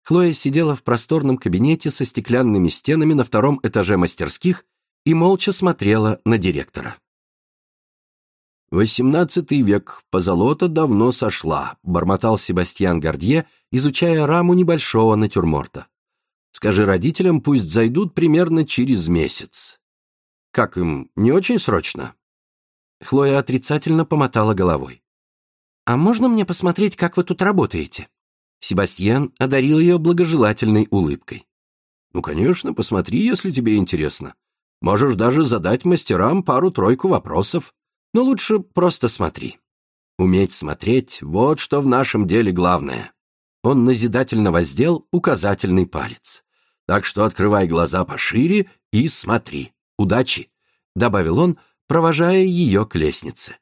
Хлоя сидела в просторном кабинете со стеклянными стенами на втором этаже мастерских и молча смотрела на директора. «XVIII век, позолота давно сошла», — бормотал Себастьян Гордье, изучая раму небольшого натюрморта. «Скажи родителям, пусть зайдут примерно через месяц». «Как им, не очень срочно?» Хлоя отрицательно помотала головой. «А можно мне посмотреть, как вы тут работаете?» Себастьян одарил ее благожелательной улыбкой. «Ну, конечно, посмотри, если тебе интересно. Можешь даже задать мастерам пару-тройку вопросов. Но лучше просто смотри. Уметь смотреть — вот что в нашем деле главное». Он назидательно воздел указательный палец. «Так что открывай глаза пошире и смотри. Удачи!» — добавил он, провожая ее к лестнице.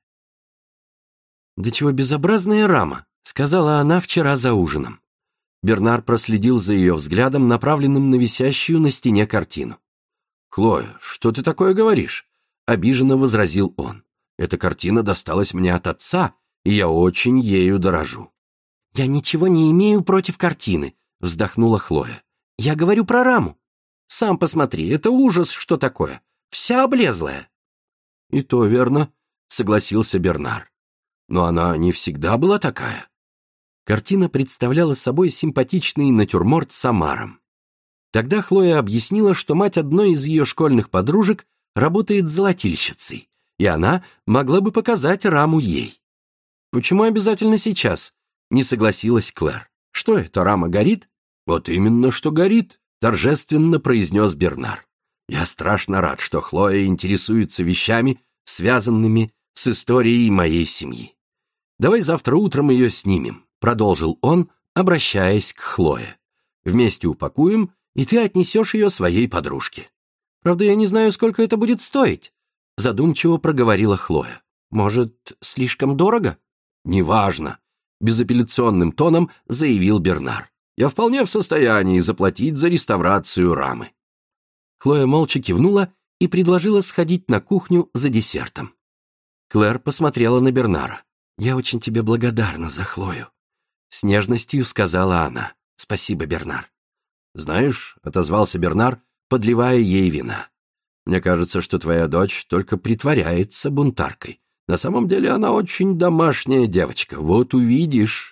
«Да чего безобразная рама», — сказала она вчера за ужином. Бернар проследил за ее взглядом, направленным на висящую на стене картину. «Хлоя, что ты такое говоришь?» — обиженно возразил он. «Эта картина досталась мне от отца, и я очень ею дорожу». «Я ничего не имею против картины», — вздохнула Хлоя. «Я говорю про раму. Сам посмотри, это ужас, что такое. Вся облезлая». «И то верно», — согласился Бернар. «Но она не всегда была такая». Картина представляла собой симпатичный натюрморт с омаром. Тогда Хлоя объяснила, что мать одной из ее школьных подружек работает золотильщицей, и она могла бы показать раму ей. «Почему обязательно сейчас?» — не согласилась Клэр. «Что это, рама горит?» «Вот именно, что горит», — торжественно произнес Бернар. «Я страшно рад, что Хлоя интересуется вещами, связанными с историей моей семьи. Давай завтра утром ее снимем», — продолжил он, обращаясь к Хлое. «Вместе упакуем, и ты отнесешь ее своей подружке. Правда, я не знаю, сколько это будет стоить», — задумчиво проговорила Хлоя. «Может, слишком дорого?» «Неважно», — безапелляционным тоном заявил Бернар. «Я вполне в состоянии заплатить за реставрацию рамы». Хлоя молча кивнула и предложила сходить на кухню за десертом. Клэр посмотрела на Бернара. «Я очень тебе благодарна за Хлою», — с нежностью сказала она. «Спасибо, Бернар». «Знаешь», — отозвался Бернар, подливая ей вина, «мне кажется, что твоя дочь только притворяется бунтаркой. На самом деле она очень домашняя девочка, вот увидишь».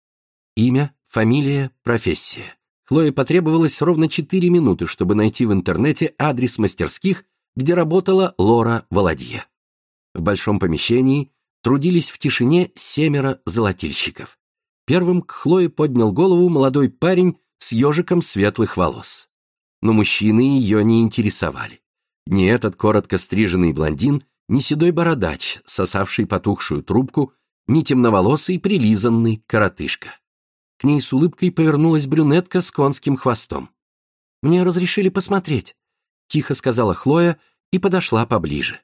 Имя, фамилия, профессия. Хлое потребовалось ровно 4 минуты, чтобы найти в интернете адрес мастерских, где работала Лора Володье. В большом помещении трудились в тишине 7 золотильщиков. Первым к Хлое поднял голову молодой парень с ежиком светлых волос. Но мужчины ее не интересовали. Ни этот коротко стриженный блондин, ни седой бородач, сосавший потухшую трубку, ни темноволосый прилизанный коротышка. К ней с улыбкой повернулась брюнетка с конским хвостом. «Мне разрешили посмотреть», — тихо сказала Хлоя и подошла поближе.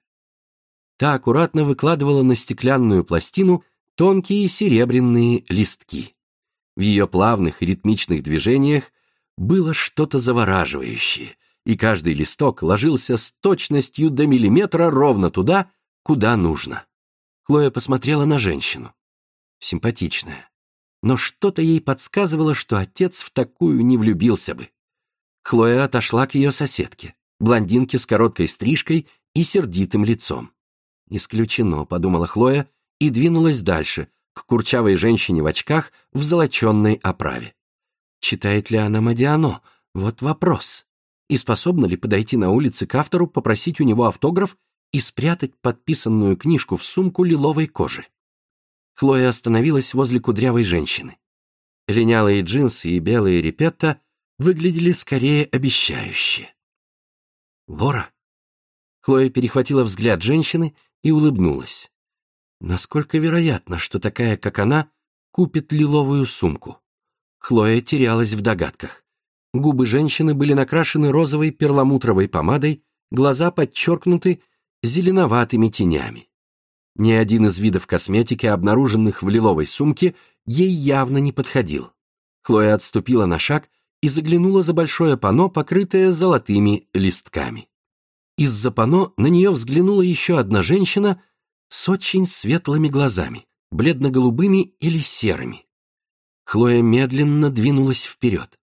Та аккуратно выкладывала на стеклянную пластину тонкие серебряные листки. В ее плавных и ритмичных движениях было что-то завораживающее, и каждый листок ложился с точностью до миллиметра ровно туда, куда нужно. Хлоя посмотрела на женщину. Симпатичная. Но что-то ей подсказывало, что отец в такую не влюбился бы. Хлоя отошла к ее соседке, блондинке с короткой стрижкой и сердитым лицом. «Исключено», — подумала Хлоя, и двинулась дальше, к курчавой женщине в очках в золоченной оправе. Читает ли она Модиано? Вот вопрос. И способна ли подойти на улице к автору, попросить у него автограф и спрятать подписанную книжку в сумку лиловой кожи? Хлоя остановилась возле кудрявой женщины. Линялые джинсы и белые репетто выглядели скорее обещающе. «Лора?» Хлоя перехватила взгляд женщины и улыбнулась. Насколько вероятно, что такая, как она, купит лиловую сумку? Хлоя терялась в догадках. Губы женщины были накрашены розовой перламутровой помадой, глаза подчеркнуты зеленоватыми тенями. Ни один из видов косметики, обнаруженных в лиловой сумке, ей явно не подходил. Хлоя отступила на шаг и заглянула за большое панно, покрытое золотыми листками. Из-за панно на нее взглянула еще одна женщина с очень светлыми глазами, бледно-голубыми или серыми. Хлоя медленно двинулась вперед.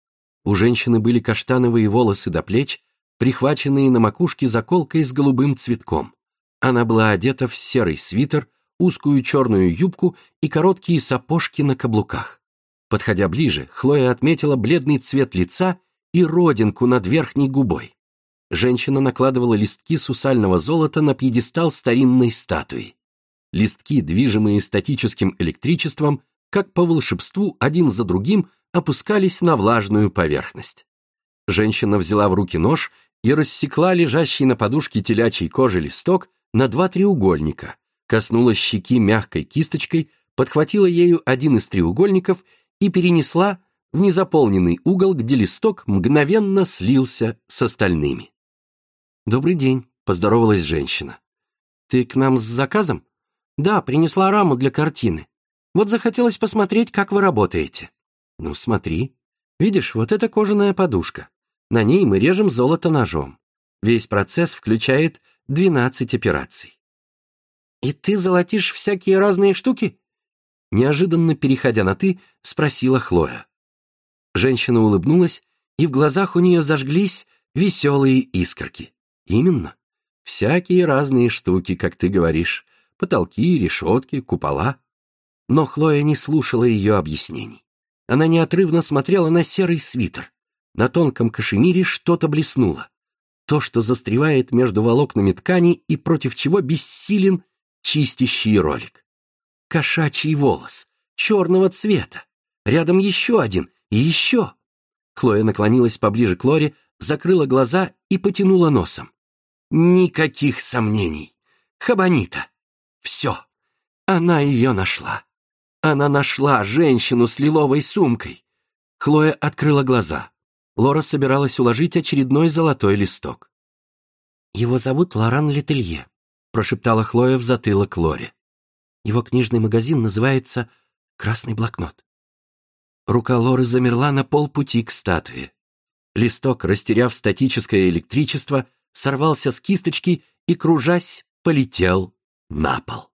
У женщины были каштановые волосы до плеч, прихваченные на макушке заколкой с голубым цветком. Она была одета в серый свитер, узкую черную юбку и короткие сапожки на каблуках. Подходя ближе, Хлоя отметила бледный цвет лица и родинку над верхней губой. Женщина накладывала листки сусального золота на пьедестал старинной статуи. Листки, движимые статическим электричеством, как по волшебству, один за другим опускались на влажную поверхность. Женщина взяла в руки нож и рассекла лежащий на подушке телячьей кожи листок на 2 треугольника, коснулась щеки мягкой кисточкой, подхватила ею один из треугольников и перенесла в незаполненный угол, где листок мгновенно слился с остальными. «Добрый день», — поздоровалась женщина. «Ты к нам с заказом?» «Да, принесла раму для картины. Вот захотелось посмотреть, как вы работаете». «Ну, смотри. Видишь, вот эта кожаная подушка. На ней мы режем золото ножом. Весь процесс включает 12 операций». «И ты золотишь всякие разные штуки?» Неожиданно переходя на «ты», спросила Хлоя. Женщина улыбнулась, и в глазах у нее зажглись веселые искорки. «Именно. Всякие разные штуки, как ты говоришь. Потолки, решетки, купола». Но Хлоя не слушала ее объяснений. Она неотрывно смотрела на серый свитер. На тонком кашемире что-то блеснуло. То, что застревает между волокнами ткани и против чего бессилен чистящий ролик. Кошачий волос, черного цвета. Рядом еще один и еще. Хлоя наклонилась поближе к Лоре, закрыла глаза и потянула носом. Никаких сомнений. Хабанита. Все. Она ее нашла. Она нашла женщину с лиловой сумкой. Хлоя открыла глаза. Лора собиралась уложить очередной золотой листок. «Его зовут Лоран Летелье», — прошептала Хлоя в затылок Лоре. «Его книжный магазин называется «Красный блокнот». Рука Лоры замерла на полпути к статуе. Листок, растеряв статическое электричество, сорвался с кисточки и, кружась, полетел на пол.